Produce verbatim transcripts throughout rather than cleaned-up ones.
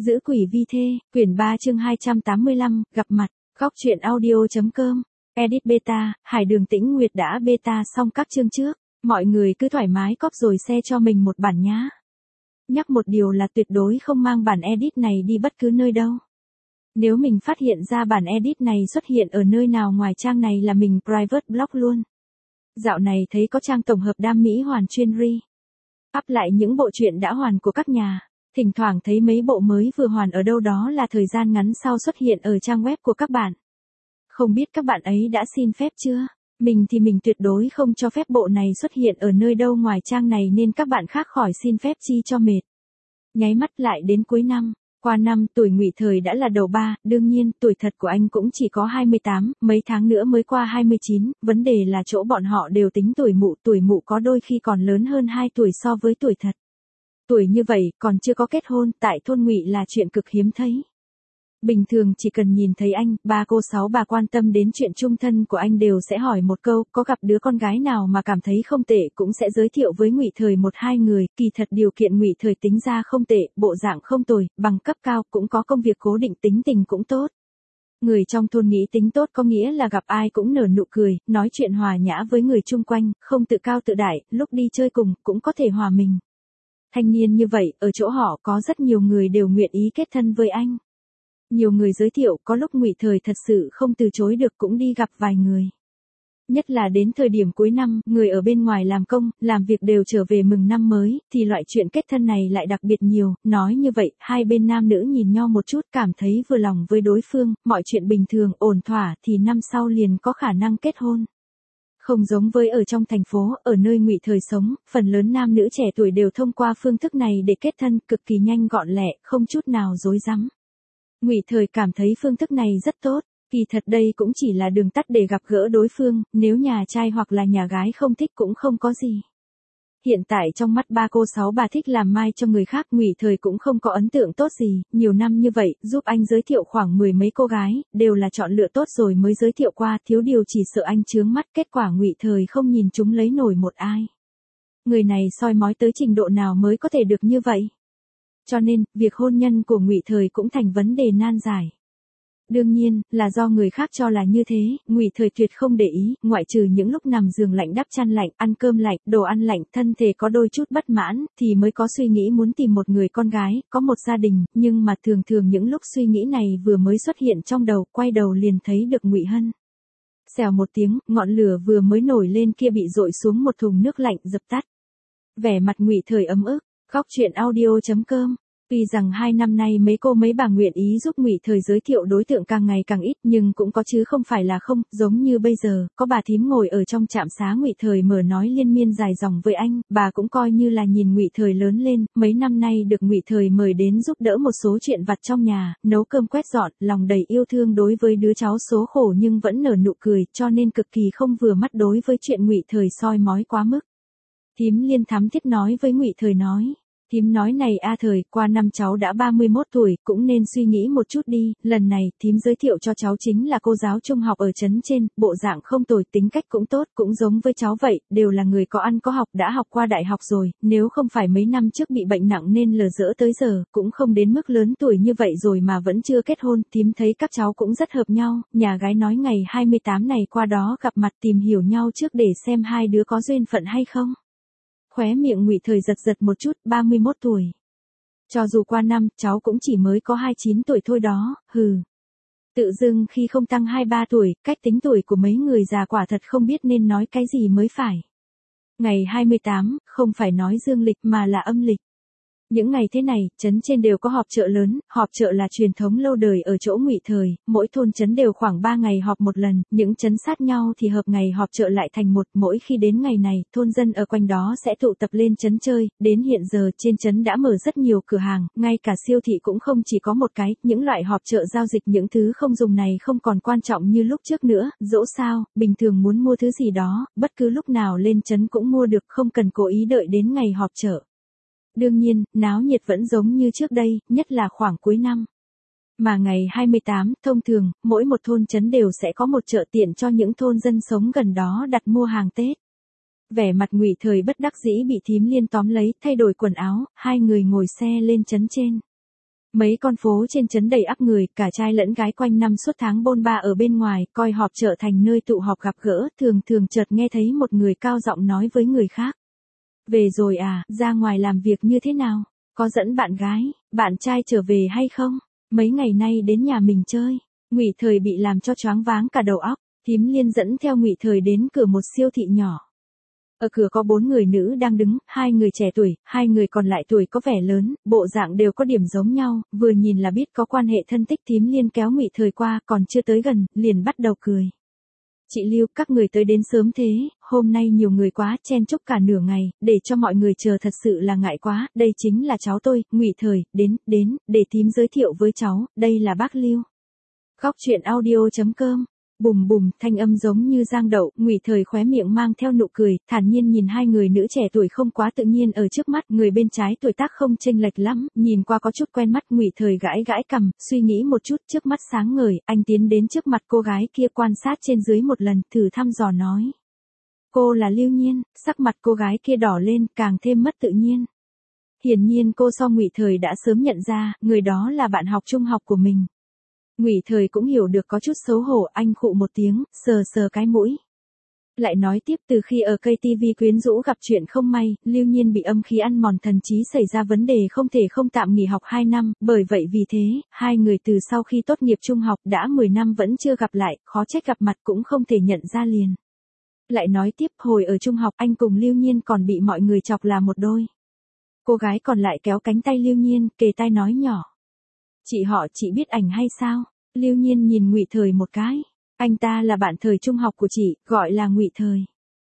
Giữ quỷ vi thê, quyển ba chương hai trăm tám mươi lăm, gặp mặt, góc truyện audio.com, edit beta, Hải Đường Tĩnh Nguyệt đã beta xong các chương trước, mọi người cứ thoải mái cóp rồi share cho mình một bản nhá. Nhắc một điều là tuyệt đối không mang bản edit này đi bất cứ nơi đâu. Nếu mình phát hiện ra bản edit này xuất hiện ở nơi nào ngoài trang này là mình private block luôn. Dạo này thấy có trang tổng hợp đam mỹ hoàn chuyên re up lại những bộ truyện đã hoàn của các nhà. Thỉnh thoảng thấy mấy bộ mới vừa hoàn ở đâu đó là thời gian ngắn sau xuất hiện ở trang web của các bạn. Không biết các bạn ấy đã xin phép chưa? Mình thì mình tuyệt đối không cho phép bộ này xuất hiện ở nơi đâu ngoài trang này nên các bạn khác khỏi xin phép chi cho mệt. Nháy mắt lại đến cuối năm. Qua năm tuổi Ngụy Thời đã là đầu ba, đương nhiên tuổi thật của anh cũng chỉ có hai mươi tám, mấy tháng nữa mới qua hai mươi chín, vấn đề là chỗ bọn họ đều tính tuổi mụ, tuổi mụ có đôi khi còn lớn hơn hai tuổi so với tuổi thật. Tuổi như vậy còn chưa có kết hôn tại thôn Ngụy là chuyện cực hiếm thấy. Bình thường chỉ cần nhìn thấy anh, ba cô sáu bà quan tâm đến chuyện chung thân của anh đều sẽ hỏi một câu, có gặp đứa con gái nào mà cảm thấy không tệ cũng sẽ giới thiệu với Ngụy Thời một hai người, kỳ thật điều kiện Ngụy Thời tính ra không tệ, bộ dạng không tồi, bằng cấp cao, cũng có công việc cố định, tính tình cũng tốt. Người trong thôn nghĩ tính tốt có nghĩa là gặp ai cũng nở nụ cười, nói chuyện hòa nhã với người chung quanh, không tự cao tự đại, lúc đi chơi cùng cũng có thể hòa mình. Thanh niên như vậy, ở chỗ họ có rất nhiều người đều nguyện ý kết thân với anh. Nhiều người giới thiệu, có lúc Ngụy Thời thật sự không từ chối được cũng đi gặp vài người. Nhất là đến thời điểm cuối năm, người ở bên ngoài làm công, làm việc đều trở về mừng năm mới, thì loại chuyện kết thân này lại đặc biệt nhiều. Nói như vậy, hai bên nam nữ nhìn nhau một chút cảm thấy vừa lòng với đối phương, mọi chuyện bình thường, ổn thỏa thì năm sau liền có khả năng kết hôn. Không giống với ở trong thành phố, ở nơi Ngụy Thời sống, phần lớn nam nữ trẻ tuổi đều thông qua phương thức này để kết thân, cực kỳ nhanh gọn lẹ, không chút nào rối rắm. Ngụy Thời cảm thấy phương thức này rất tốt, kỳ thật đây cũng chỉ là đường tắt để gặp gỡ đối phương, nếu nhà trai hoặc là nhà gái không thích cũng không có gì. Hiện tại trong mắt ba cô sáu bà thích làm mai cho người khác, Ngụy Thời cũng không có ấn tượng tốt gì, nhiều năm như vậy, giúp anh giới thiệu khoảng mười mấy cô gái, đều là chọn lựa tốt rồi mới giới thiệu qua, thiếu điều chỉ sợ anh chướng mắt, kết quả Ngụy Thời không nhìn chúng lấy nổi một ai. Người này soi mói tới trình độ nào mới có thể được như vậy? Cho nên, việc hôn nhân của Ngụy Thời cũng thành vấn đề nan giải. Đương nhiên, là do người khác cho là như thế, Ngụy Thời tuyệt không để ý, ngoại trừ những lúc nằm giường lạnh đắp chăn lạnh, ăn cơm lạnh, đồ ăn lạnh, thân thể có đôi chút bất mãn, thì mới có suy nghĩ muốn tìm một người con gái, có một gia đình, nhưng mà thường thường những lúc suy nghĩ này vừa mới xuất hiện trong đầu, quay đầu liền thấy được Ngụy Hân. Xèo một tiếng, ngọn lửa vừa mới nổi lên kia bị dội xuống một thùng nước lạnh dập tắt. Vẻ mặt Ngụy Thời ấm ức. Góc truyện audio.com. Tuy rằng hai năm nay mấy cô mấy bà nguyện ý giúp Ngụy Thời giới thiệu đối tượng càng ngày càng ít, nhưng cũng có chứ không phải là không, giống như bây giờ, có bà thím ngồi ở trong trạm xá Ngụy Thời mở nói liên miên dài dòng với anh, bà cũng coi như là nhìn Ngụy Thời lớn lên, mấy năm nay được Ngụy Thời mời đến giúp đỡ một số chuyện vặt trong nhà, nấu cơm quét dọn, lòng đầy yêu thương đối với đứa cháu số khổ nhưng vẫn nở nụ cười, cho nên cực kỳ không vừa mắt đối với chuyện Ngụy Thời soi mói quá mức. Thím Liên thắm thiết nói với Ngụy Thời nói. Thím nói này a Thời, qua năm cháu đã ba mươi mốt tuổi, cũng nên suy nghĩ một chút đi, lần này, thím giới thiệu cho cháu chính là cô giáo trung học ở trấn trên, bộ dạng không tồi, tính cách cũng tốt, cũng giống với cháu vậy, đều là người có ăn có học, đã học qua đại học rồi, nếu không phải mấy năm trước bị bệnh nặng nên lờ dỡ tới giờ, cũng không đến mức lớn tuổi như vậy rồi mà vẫn chưa kết hôn, thím thấy các cháu cũng rất hợp nhau, nhà gái nói ngày hai mươi tám này qua đó gặp mặt tìm hiểu nhau trước để xem hai đứa có duyên phận hay không. Khóe miệng Ngụy Thời giật giật một chút, ba mươi mốt tuổi. Cho dù qua năm, cháu cũng chỉ mới có hai mươi chín tuổi thôi đó, hừ. Tự dưng khi không tăng hai ba tuổi, cách tính tuổi của mấy người già quả thật không biết nên nói cái gì mới phải. Ngày hai mươi tám, không phải nói dương lịch mà là âm lịch. Những ngày thế này, trấn trên đều có họp chợ lớn, họp chợ là truyền thống lâu đời ở chỗ Ngụy Thời, mỗi thôn trấn đều khoảng ba ngày họp một lần, những trấn sát nhau thì hợp ngày họp chợ lại thành một, mỗi khi đến ngày này, thôn dân ở quanh đó sẽ tụ tập lên trấn chơi, đến hiện giờ trên trấn đã mở rất nhiều cửa hàng, ngay cả siêu thị cũng không chỉ có một cái, những loại họp chợ giao dịch những thứ không dùng này không còn quan trọng như lúc trước nữa, dẫu sao, bình thường muốn mua thứ gì đó, bất cứ lúc nào lên trấn cũng mua được, không cần cố ý đợi đến ngày họp chợ. Đương nhiên, náo nhiệt vẫn giống như trước đây, nhất là khoảng cuối năm. Mà ngày hai mươi tám, thông thường, mỗi một thôn trấn đều sẽ có một chợ tiện cho những thôn dân sống gần đó đặt mua hàng Tết. Vẻ mặt Ngụy Thời bất đắc dĩ bị thím Liên tóm lấy, thay đổi quần áo, hai người ngồi xe lên trấn trên. Mấy con phố trên trấn đầy ắp người, cả trai lẫn gái quanh năm suốt tháng bôn ba ở bên ngoài, coi họp chợ thành nơi tụ họp gặp gỡ, thường thường chợt nghe thấy một người cao giọng nói với người khác. Về rồi à, ra ngoài làm việc như thế nào? Có dẫn bạn gái, bạn trai trở về hay không? Mấy ngày nay đến nhà mình chơi. Ngụy Thời bị làm cho choáng váng cả đầu óc, Thím Liên dẫn theo Ngụy Thời đến cửa một siêu thị nhỏ. Ở cửa có bốn người nữ đang đứng, hai người trẻ tuổi, hai người còn lại tuổi có vẻ lớn, bộ dạng đều có điểm giống nhau, vừa nhìn là biết có quan hệ thân thích. Thím Liên kéo Ngụy Thời qua, còn chưa tới gần, liền bắt đầu cười. Chị Lưu, các người tới đến sớm thế, hôm nay nhiều người quá, chen chúc cả nửa ngày, để cho mọi người chờ thật sự là ngại quá, đây chính là cháu tôi, Ngụy Thời, đến, đến, để thím giới thiệu với cháu, đây là bác Lưu. Góc truyện audio chấm com. Bùm bùm, thanh âm giống như giang đậu, Ngụy Thời khóe miệng mang theo nụ cười, thản nhiên nhìn hai người nữ trẻ tuổi không quá tự nhiên ở trước mắt, người bên trái tuổi tác không chênh lệch lắm, nhìn qua có chút quen mắt. Ngụy Thời gãi gãi cằm, suy nghĩ một chút, trước mắt sáng ngời, anh tiến đến trước mặt cô gái kia quan sát trên dưới một lần, thử thăm dò nói. Cô là Lưu Nhiên, sắc mặt cô gái kia đỏ lên, càng thêm mất tự nhiên. Hiển nhiên cô so Ngụy Thời đã sớm nhận ra, người đó là bạn học trung học của mình. Ngụy Thời cũng hiểu được có chút xấu hổ, anh khụ một tiếng, sờ sờ cái mũi. Lại nói tiếp, từ khi ở cây tivi quyến rũ gặp chuyện không may, Lưu Nhiên bị âm khí ăn mòn thần trí xảy ra vấn đề không thể không tạm nghỉ học hai năm, bởi vậy vì thế, hai người từ sau khi tốt nghiệp trung học đã mười năm vẫn chưa gặp lại, khó trách gặp mặt cũng không thể nhận ra liền. Lại nói tiếp, hồi ở trung học anh cùng Lưu Nhiên còn bị mọi người chọc là một đôi. Cô gái còn lại kéo cánh tay Lưu Nhiên, kề tai nói nhỏ. Chị họ, chị biết ảnh hay sao? Lưu Nhiên nhìn Ngụy Thời một cái. Anh ta là bạn thời trung học của chị, gọi là Ngụy Thời.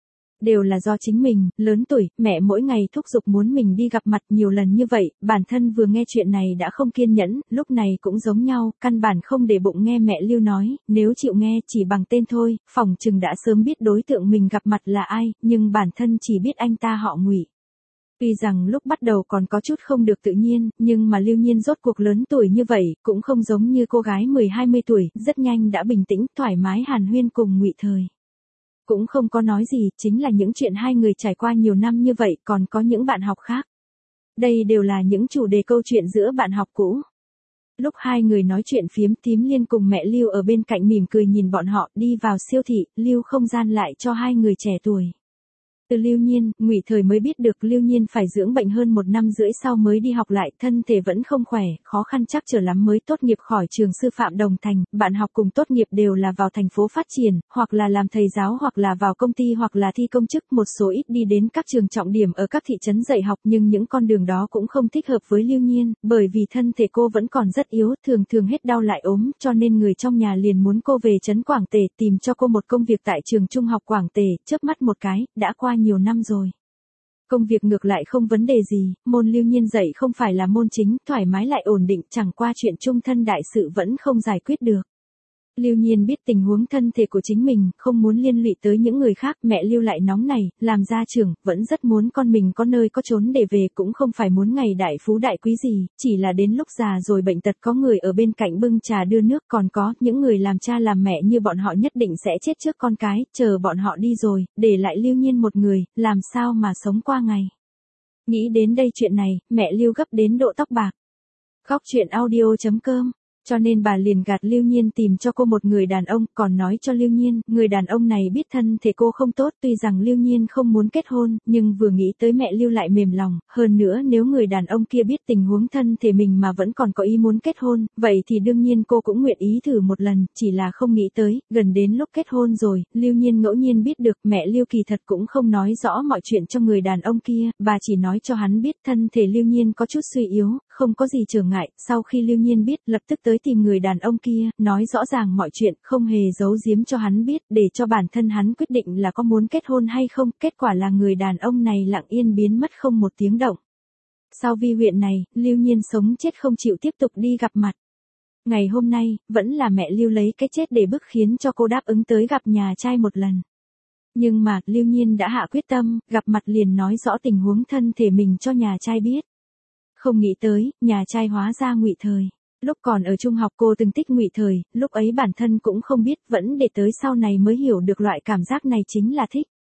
Đều là do chính mình, lớn tuổi, mẹ mỗi ngày thúc giục muốn mình đi gặp mặt nhiều lần như vậy, bản thân vừa nghe chuyện này đã không kiên nhẫn, lúc này cũng giống nhau, căn bản không để bụng nghe mẹ Lưu nói, nếu chịu nghe chỉ bằng tên thôi, phỏng chừng đã sớm biết đối tượng mình gặp mặt là ai, nhưng bản thân chỉ biết anh ta họ Ngụy. Tuy rằng lúc bắt đầu còn có chút không được tự nhiên, nhưng mà Lưu Nhiên rốt cuộc lớn tuổi như vậy, cũng không giống như cô gái mười hai mươi tuổi, rất nhanh đã bình tĩnh, thoải mái hàn huyên cùng Ngụy Thời. Cũng không có nói gì, chính là những chuyện hai người trải qua nhiều năm như vậy, còn có những bạn học khác. Đây đều là những chủ đề câu chuyện giữa bạn học cũ. Lúc hai người nói chuyện phiếm, Thím Liên cùng mẹ Lưu ở bên cạnh mỉm cười nhìn bọn họ, đi vào siêu thị, Lưu không gian lại cho hai người trẻ tuổi. Từ Lưu Nhiên, Ngụy Thời mới biết được Lưu Nhiên phải dưỡng bệnh hơn một năm rưỡi sau mới đi học lại, thân thể vẫn không khỏe, khó khăn chắc trở lắm mới tốt nghiệp khỏi trường sư phạm Đồng Thành, bạn học cùng tốt nghiệp đều là vào thành phố phát triển, hoặc là làm thầy giáo hoặc là vào công ty hoặc là thi công chức, một số ít đi đến các trường trọng điểm ở các thị trấn dạy học, nhưng những con đường đó cũng không thích hợp với Lưu Nhiên, bởi vì thân thể cô vẫn còn rất yếu, thường thường hết đau lại ốm, cho nên người trong nhà liền muốn cô về trấn Quảng Tề tìm cho cô một công việc tại trường trung học Quảng Tề, chớp mắt một cái, đã qua nhiều năm rồi. Công việc ngược lại không vấn đề gì, môn Lưu Nhiên dạy không phải là môn chính, thoải mái lại ổn định, chẳng qua chuyện chung thân đại sự vẫn không giải quyết được. Lưu Nhiên biết tình huống thân thể của chính mình, không muốn liên lụy tới những người khác, mẹ Lưu lại nóng này, làm gia trưởng, vẫn rất muốn con mình có nơi có chốn để về, cũng không phải muốn ngày đại phú đại quý gì, chỉ là đến lúc già rồi bệnh tật có người ở bên cạnh bưng trà đưa nước, còn có những người làm cha làm mẹ như bọn họ nhất định sẽ chết trước con cái, chờ bọn họ đi rồi, để lại Lưu Nhiên một người, làm sao mà sống qua ngày. Nghĩ đến đây chuyện này, mẹ Lưu gấp đến độ tóc bạc. Góc truyện audio chấm com. Cho nên bà liền gạt Lưu Nhiên tìm cho cô một người đàn ông, còn nói cho Lưu Nhiên, người đàn ông này biết thân thể cô không tốt, tuy rằng Lưu Nhiên không muốn kết hôn, nhưng vừa nghĩ tới mẹ Lưu lại mềm lòng, hơn nữa nếu người đàn ông kia biết tình huống thân thể mình mà vẫn còn có ý muốn kết hôn, vậy thì đương nhiên cô cũng nguyện ý thử một lần, chỉ là không nghĩ tới, gần đến lúc kết hôn rồi, Lưu Nhiên ngẫu nhiên biết được mẹ Lưu kỳ thật cũng không nói rõ mọi chuyện cho người đàn ông kia, bà chỉ nói cho hắn biết thân thể Lưu Nhiên có chút suy yếu, không có gì trở ngại, sau khi Lưu Nhiên biết lập tức tới tìm người đàn ông kia, nói rõ ràng mọi chuyện, không hề giấu giếm cho hắn biết, để cho bản thân hắn quyết định là có muốn kết hôn hay không, kết quả là người đàn ông này lặng yên biến mất không một tiếng động. Sau vi huyện này, Lưu Nhiên sống chết không chịu tiếp tục đi gặp mặt. Ngày hôm nay, vẫn là mẹ Lưu lấy cái chết để bức khiến cho cô đáp ứng tới gặp nhà trai một lần. Nhưng mà, Lưu Nhiên đã hạ quyết tâm, gặp mặt liền nói rõ tình huống thân thể mình cho nhà trai biết. Không nghĩ tới, nhà trai hóa ra Ngụy Thời. Lúc còn ở trung học cô từng thích Ngụy Thời, lúc ấy bản thân cũng không biết, vẫn để tới sau này mới hiểu được loại cảm giác này chính là thích.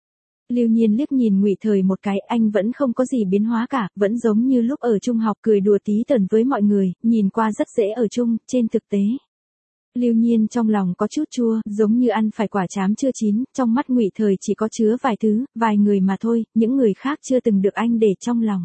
Lưu Nhiên liếc nhìn Ngụy Thời một cái, anh vẫn không có gì biến hóa cả, vẫn giống như lúc ở trung học cười đùa tí tởn với mọi người, nhìn qua rất dễ ở chung, trên thực tế. Lưu Nhiên trong lòng có chút chua, giống như ăn phải quả trám chưa chín, trong mắt Ngụy Thời chỉ có chứa vài thứ, vài người mà thôi, những người khác chưa từng được anh để trong lòng.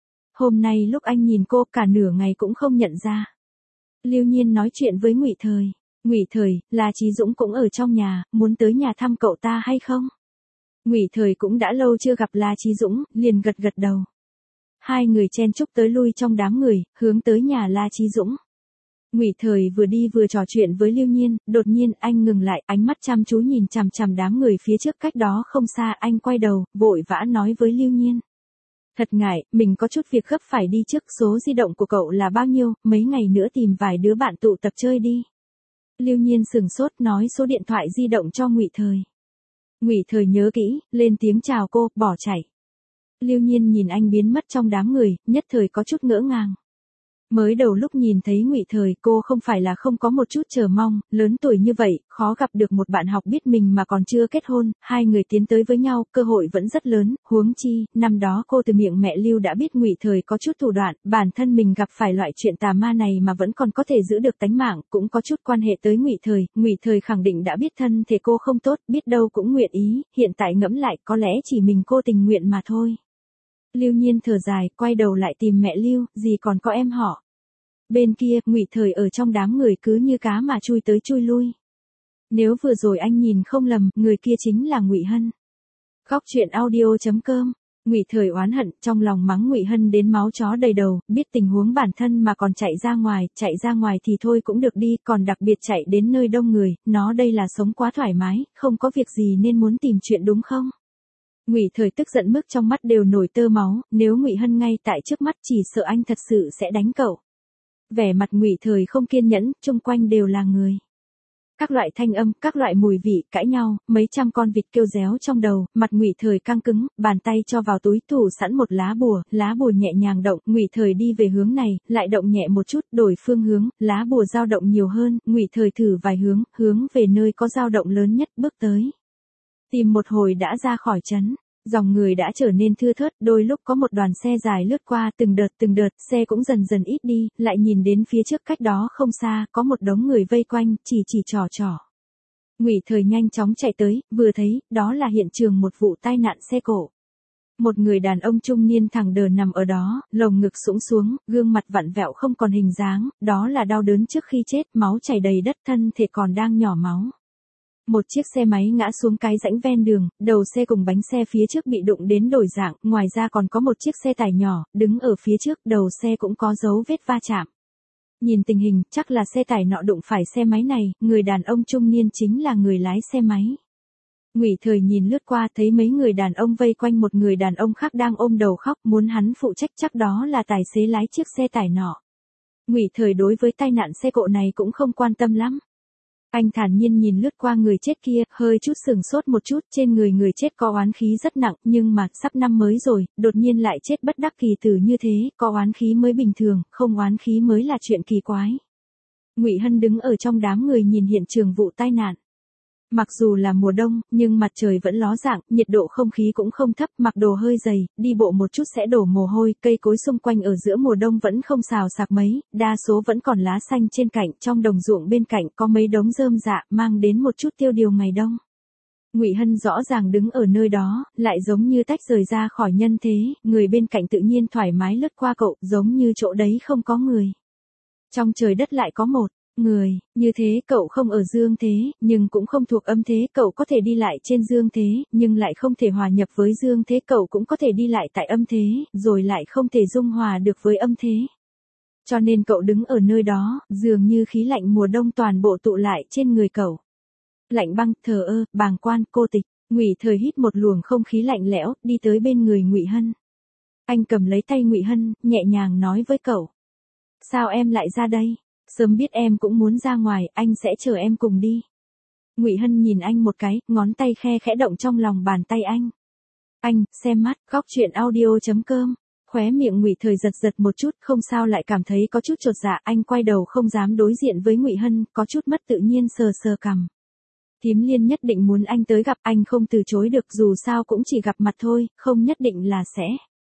Hôm nay lúc anh nhìn cô cả nửa ngày cũng không nhận ra. Lưu Nhiên nói chuyện với Ngụy Thời. Ngụy Thời, là Chí Dũng cũng ở trong nhà, muốn tới nhà thăm cậu ta hay không? Ngụy Thời cũng đã lâu chưa gặp La Chí Dũng, liền gật gật đầu. Hai người chen chúc tới lui trong đám người, hướng tới nhà La Chí Dũng. Ngụy Thời vừa đi vừa trò chuyện với Lưu Nhiên, đột nhiên anh ngừng lại, ánh mắt chăm chú nhìn chằm chằm đám người phía trước, cách đó không xa, anh quay đầu, vội vã nói với Lưu Nhiên. Thật ngại, mình có chút việc gấp phải đi trước, số di động của cậu là bao nhiêu, mấy ngày nữa tìm vài đứa bạn tụ tập chơi đi. Lưu Nhiên sừng sốt nói số điện thoại di động cho Ngụy Thời. Ngụy Thời nhớ kỹ, lên tiếng chào cô, bỏ chạy. Lưu Nhiên nhìn anh biến mất trong đám người, nhất thời có chút ngỡ ngàng. Mới đầu lúc nhìn thấy Ngụy Thời, cô không phải là không có một chút chờ mong, lớn tuổi như vậy, khó gặp được một bạn học biết mình mà còn chưa kết hôn, hai người tiến tới với nhau, cơ hội vẫn rất lớn, huống chi, năm đó cô từ miệng mẹ Lưu đã biết Ngụy Thời có chút thủ đoạn, bản thân mình gặp phải loại chuyện tà ma này mà vẫn còn có thể giữ được tánh mạng, cũng có chút quan hệ tới Ngụy Thời, Ngụy Thời khẳng định đã biết thân thể cô không tốt, biết đâu cũng nguyện ý, hiện tại ngẫm lại, có lẽ chỉ mình cô tình nguyện mà thôi. Lưu Nhiên thở dài, quay đầu lại tìm mẹ Lưu, gì còn có em họ. Bên kia, Ngụy Thời ở trong đám người cứ như cá mà chui tới chui lui. Nếu vừa rồi anh nhìn không lầm, người kia chính là Ngụy Hân. Góc truyện audio chấm com. Ngụy Thời oán hận, trong lòng mắng Ngụy Hân đến máu chó đầy đầu, biết tình huống bản thân mà còn chạy ra ngoài, chạy ra ngoài thì thôi cũng được đi, còn đặc biệt chạy đến nơi đông người, nó đây là sống quá thoải mái, không có việc gì nên muốn tìm chuyện đúng không? Ngụy Thời tức giận mức trong mắt đều nổi tơ máu, nếu Ngụy Hân ngay tại trước mắt chỉ sợ anh thật sự sẽ đánh cậu. Vẻ mặt Ngụy Thời không kiên nhẫn, chung quanh đều là người. Các loại thanh âm, các loại mùi vị, cãi nhau, mấy trăm con vịt kêu réo trong đầu, mặt Ngụy Thời căng cứng, bàn tay cho vào túi thủ sẵn một lá bùa, lá bùa nhẹ nhàng động, Ngụy Thời đi về hướng này, lại động nhẹ một chút, đổi phương hướng, lá bùa dao động nhiều hơn, Ngụy Thời thử vài hướng, hướng về nơi có dao động lớn nhất, bước tới. Tìm một hồi đã ra khỏi trấn. Dòng người đã trở nên thưa thớt, đôi lúc có một đoàn xe dài lướt qua, từng đợt từng đợt, xe cũng dần dần ít đi, lại nhìn đến phía trước cách đó không xa, có một đống người vây quanh, chỉ chỉ trò trò. Ngụy Thời nhanh chóng chạy tới, vừa thấy, đó là hiện trường một vụ tai nạn xe cộ. Một người đàn ông trung niên thẳng đờ nằm ở đó, lồng ngực sũng xuống, gương mặt vặn vẹo không còn hình dáng, đó là đau đớn trước khi chết, máu chảy đầy đất, thân thể còn đang nhỏ máu. Một chiếc xe máy ngã xuống cái rãnh ven đường, đầu xe cùng bánh xe phía trước bị đụng đến đổi dạng, ngoài ra còn có một chiếc xe tải nhỏ, đứng ở phía trước, đầu xe cũng có dấu vết va chạm. Nhìn tình hình, chắc là xe tải nọ đụng phải xe máy này, người đàn ông trung niên chính là người lái xe máy. Ngụy Thời nhìn lướt qua thấy mấy người đàn ông vây quanh một người đàn ông khác đang ôm đầu khóc, muốn hắn phụ trách, chắc đó là tài xế lái chiếc xe tải nọ. Ngụy Thời đối với tai nạn xe cộ này cũng không quan tâm lắm. Anh thản nhiên nhìn lướt qua người chết kia, hơi chút sừng sốt một chút, trên người người chết có oán khí rất nặng, nhưng mà, sắp năm mới rồi, đột nhiên lại chết bất đắc kỳ tử như thế, có oán khí mới bình thường, không oán khí mới là chuyện kỳ quái. Ngụy Hân đứng ở trong đám người nhìn hiện trường vụ tai nạn. Mặc dù là mùa đông, nhưng mặt trời vẫn ló dạng, nhiệt độ không khí cũng không thấp, mặc đồ hơi dày, đi bộ một chút sẽ đổ mồ hôi, cây cối xung quanh ở giữa mùa đông vẫn không xào xạc mấy, đa số vẫn còn lá xanh trên cạnh, trong đồng ruộng bên cạnh có mấy đống rơm rạ, mang đến một chút tiêu điều ngày đông. Ngụy Hân rõ ràng đứng ở nơi đó, lại giống như tách rời ra khỏi nhân thế, người bên cạnh tự nhiên thoải mái lướt qua cậu, giống như chỗ đấy không có người. Trong trời đất lại có một người, như thế cậu không ở dương thế, nhưng cũng không thuộc âm thế, cậu có thể đi lại trên dương thế, nhưng lại không thể hòa nhập với dương thế, cậu cũng có thể đi lại tại âm thế, rồi lại không thể dung hòa được với âm thế. Cho nên cậu đứng ở nơi đó, dường như khí lạnh mùa đông toàn bộ tụ lại trên người cậu. Lạnh băng, thờ ơ, bàng quan, cô tịch. Ngụy Thời hít một luồng không khí lạnh lẽo, đi tới bên người Ngụy Hân. Anh cầm lấy tay Ngụy Hân, nhẹ nhàng nói với cậu: "Sao em lại ra đây? Sớm biết em cũng muốn ra ngoài, anh sẽ chở em cùng đi." Ngụy Hân nhìn anh một cái, ngón tay khe khẽ động trong lòng bàn tay anh. Anh, xem mắt, góc truyện audio chấm com. Khóe miệng Ngụy Thời giật giật một chút, không sao lại cảm thấy có chút chột dạ, anh quay đầu không dám đối diện với Ngụy Hân, có chút mất tự nhiên sờ sờ cằm. Thím Liên nhất định muốn anh tới gặp, anh không từ chối được, dù sao cũng chỉ gặp mặt thôi, không nhất định là sẽ.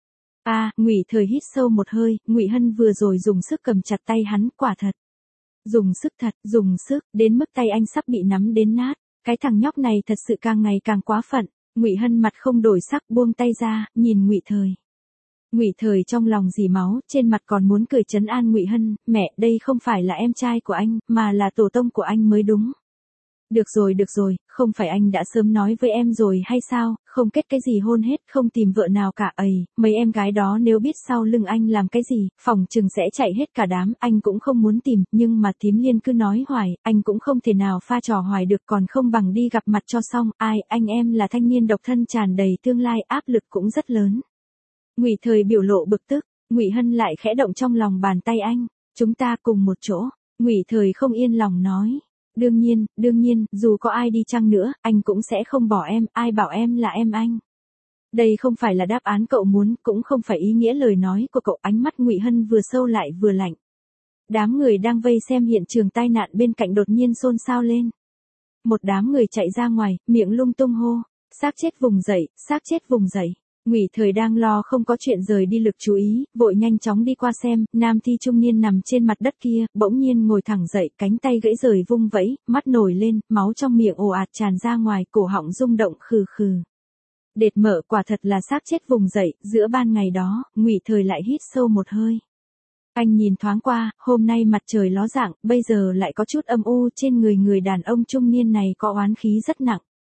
A, à, Ngụy Thời hít sâu một hơi, Ngụy Hân vừa rồi dùng sức cầm chặt tay hắn, quả thật. Dùng sức thật, dùng sức, đến mức tay anh sắp bị nắm đến nát. Cái thằng nhóc này thật sự càng ngày càng quá phận. Ngụy Hân mặt không đổi sắc, buông tay ra, nhìn Ngụy Thời. Ngụy Thời trong lòng dì máu, trên mặt còn muốn cười trấn an Ngụy Hân, mẹ, đây không phải là em trai của anh, mà là tổ tông của anh mới đúng. Được rồi được rồi, không phải anh đã sớm nói với em rồi hay sao, không kết cái gì hôn hết, không tìm vợ nào cả. Ấy, mấy em gái đó nếu biết sau lưng anh làm cái gì, phòng chừng sẽ chạy hết cả đám, anh cũng không muốn tìm, nhưng mà Thím Liên cứ nói hoài, anh cũng không thể nào pha trò hoài được, còn không bằng đi gặp mặt cho xong. Ai, anh em là thanh niên độc thân tràn đầy tương lai, áp lực cũng rất lớn. Ngụy Thời biểu lộ bực tức, Ngụy Hân lại khẽ động trong lòng bàn tay anh, chúng ta cùng một chỗ. Ngụy Thời không yên lòng nói. Đương nhiên, đương nhiên, dù có ai đi chăng nữa, anh cũng sẽ không bỏ em, ai bảo em là em anh. Đây không phải là đáp án cậu muốn, cũng không phải ý nghĩa lời nói của cậu. Ánh mắt Ngụy Hân vừa sâu lại vừa lạnh. Đám người đang vây xem hiện trường tai nạn bên cạnh đột nhiên xôn xao lên. Một đám người chạy ra ngoài, miệng lung tung hô, xác chết vùng dậy, xác chết vùng dậy. Ngụy Thời đang lo không có chuyện rời đi lực chú ý, vội nhanh chóng đi qua xem, nam thi trung niên nằm trên mặt đất kia, bỗng nhiên ngồi thẳng dậy, cánh tay gãy rời vung vẫy, mắt nổi lên, máu trong miệng ồ ạt tràn ra ngoài, cổ họng rung động khừ khừ. Đệt mở, quả thật là xác chết vùng dậy. Giữa ban ngày đó, Ngụy Thời lại hít sâu một hơi. Anh nhìn thoáng qua, hôm nay mặt trời ló dạng, bây giờ lại có chút âm u, trên người người đàn ông trung niên này có oán khí rất nặng.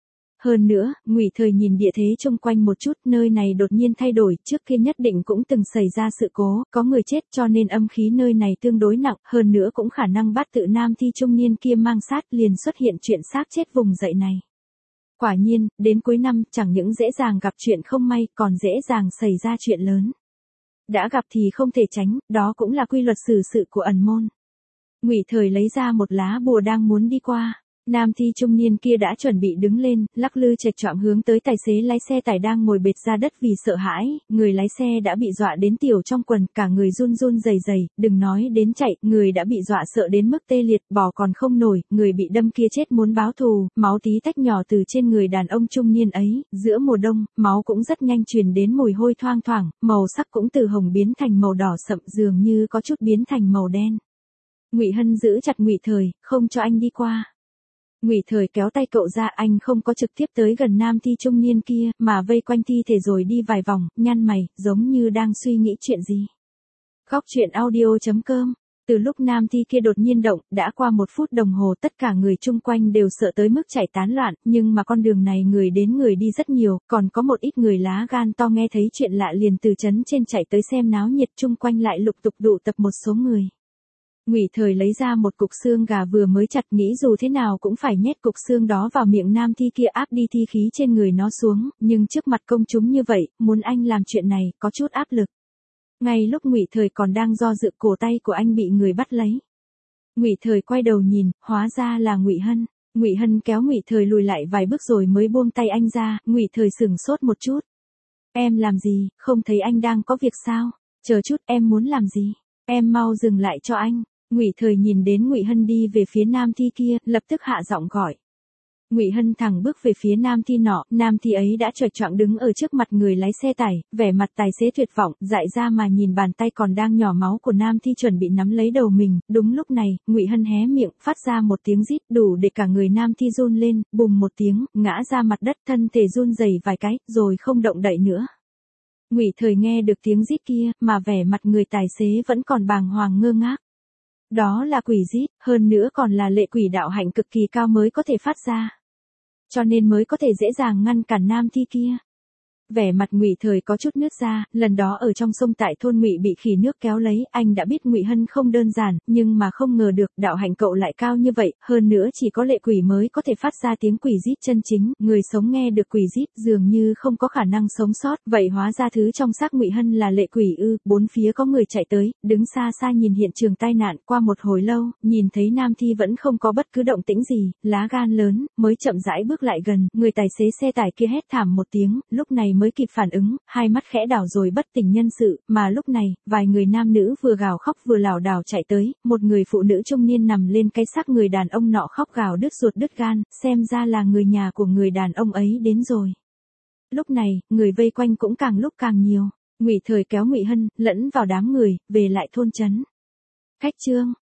Hơn nữa, Ngụy Thời nhìn địa thế xung quanh một chút, nơi này đột nhiên thay đổi, trước kia nhất định cũng từng xảy ra sự cố, có người chết cho nên âm khí nơi này tương đối nặng, hơn nữa cũng khả năng bát tự nam thi trung niên kia mang sát, liền xuất hiện chuyện xác chết vùng dậy này. Quả nhiên, đến cuối năm, chẳng những dễ dàng gặp chuyện không may, còn dễ dàng xảy ra chuyện lớn. Đã gặp thì không thể tránh, đó cũng là quy luật xử sự của ẩn môn. Ngụy Thời lấy ra một lá bùa đang muốn đi qua. Nam thi trung niên kia đã chuẩn bị đứng lên, lắc lư chệch choạng hướng tới tài xế lái xe tải đang ngồi bệt ra đất vì sợ hãi, người lái xe đã bị dọa đến tiểu trong quần, cả người run run rẩy rẩy, đừng nói đến chạy, người đã bị dọa sợ đến mức tê liệt, bò còn không nổi, người bị đâm kia chết muốn báo thù, máu tí tách nhỏ từ trên người đàn ông trung niên ấy, giữa mùa đông, máu cũng rất nhanh truyền đến mùi hôi thoang thoảng, màu sắc cũng từ hồng biến thành màu đỏ sậm, dường như có chút biến thành màu đen. Ngụy Hân giữ chặt Ngụy Thời, không cho anh đi qua. Ngụy Thời kéo tay cậu ra, anh không có trực tiếp tới gần nam thi trung niên kia, mà vây quanh thi thể rồi đi vài vòng, nhăn mày, giống như đang suy nghĩ chuyện gì. Góc truyện audio chấm com. Từ lúc nam thi kia đột nhiên động, đã qua một phút đồng hồ, tất cả người chung quanh đều sợ tới mức chạy tán loạn, nhưng mà con đường này người đến người đi rất nhiều, còn có một ít người lá gan to nghe thấy chuyện lạ liền từ trấn trên chạy tới xem náo nhiệt, chung quanh lại lục tục tụ tập một số người. Ngụy Thời lấy ra một cục xương gà vừa mới chặt, nghĩ dù thế nào cũng phải nhét cục xương đó vào miệng nam thi kia áp đi thi khí trên người nó xuống, nhưng trước mặt công chúng như vậy, muốn anh làm chuyện này, có chút áp lực. Ngay lúc Ngụy Thời còn đang do dự, cổ tay của anh bị người bắt lấy. Ngụy Thời quay đầu nhìn, hóa ra là Ngụy Hân. Ngụy Hân kéo Ngụy Thời lùi lại vài bước rồi mới buông tay anh ra, Ngụy Thời sửng sốt một chút. Em làm gì, không thấy anh đang có việc sao? Chờ chút, em muốn làm gì? Em mau dừng lại cho anh. Ngụy Thời nhìn đến Ngụy Hân đi về phía nam thi kia, lập tức hạ giọng gọi. Ngụy Hân thẳng bước về phía nam thi nọ, nam thi ấy đã chệch choạng đứng ở trước mặt người lái xe tải, vẻ mặt tài xế tuyệt vọng, dại ra mà nhìn bàn tay còn đang nhỏ máu của nam thi chuẩn bị nắm lấy đầu mình. Đúng lúc này, Ngụy Hân hé miệng, phát ra một tiếng rít đủ để cả người nam thi run lên, bùm một tiếng, ngã ra mặt đất, thân thể run rẩy vài cái, rồi không động đậy nữa. Ngụy Thời nghe được tiếng rít kia, mà vẻ mặt người tài xế vẫn còn bàng hoàng ngơ ngác. Đó là quỷ rít, hơn nữa còn là lệ quỷ đạo hạnh cực kỳ cao mới có thể phát ra. Cho nên mới có thể dễ dàng ngăn cản nam thi kia. Vẻ mặt Ngụy Thời có chút nứt ra, lần đó ở trong sông tại thôn Ngụy bị khỉ nước kéo lấy, anh đã biết Ngụy Hân không đơn giản, nhưng mà không ngờ được đạo hạnh cậu lại cao như vậy, hơn nữa chỉ có lệ quỷ mới có thể phát ra tiếng quỷ rít chân chính, người sống nghe được quỷ rít dường như không có khả năng sống sót, vậy hóa ra thứ trong xác Ngụy Hân là lệ quỷ ư? Bốn phía có người chạy tới, đứng xa xa nhìn hiện trường tai nạn, qua một hồi lâu, nhìn thấy nam thi vẫn không có bất cứ động tĩnh gì, lá gan lớn, mới chậm rãi bước lại gần, người tài xế xe tải kia hét thảm một tiếng, lúc này mới kịp phản ứng, hai mắt khẽ đảo rồi bất tỉnh nhân sự, mà lúc này, vài người nam nữ vừa gào khóc vừa lảo đảo chạy tới, một người phụ nữ trung niên nằm lên cái xác người đàn ông nọ khóc gào đứt ruột đứt gan, xem ra là người nhà của người đàn ông ấy đến rồi. Lúc này, người vây quanh cũng càng lúc càng nhiều, Ngụy Thời kéo Ngụy Hân, lẫn vào đám người, về lại thôn trấn. Khách Trương,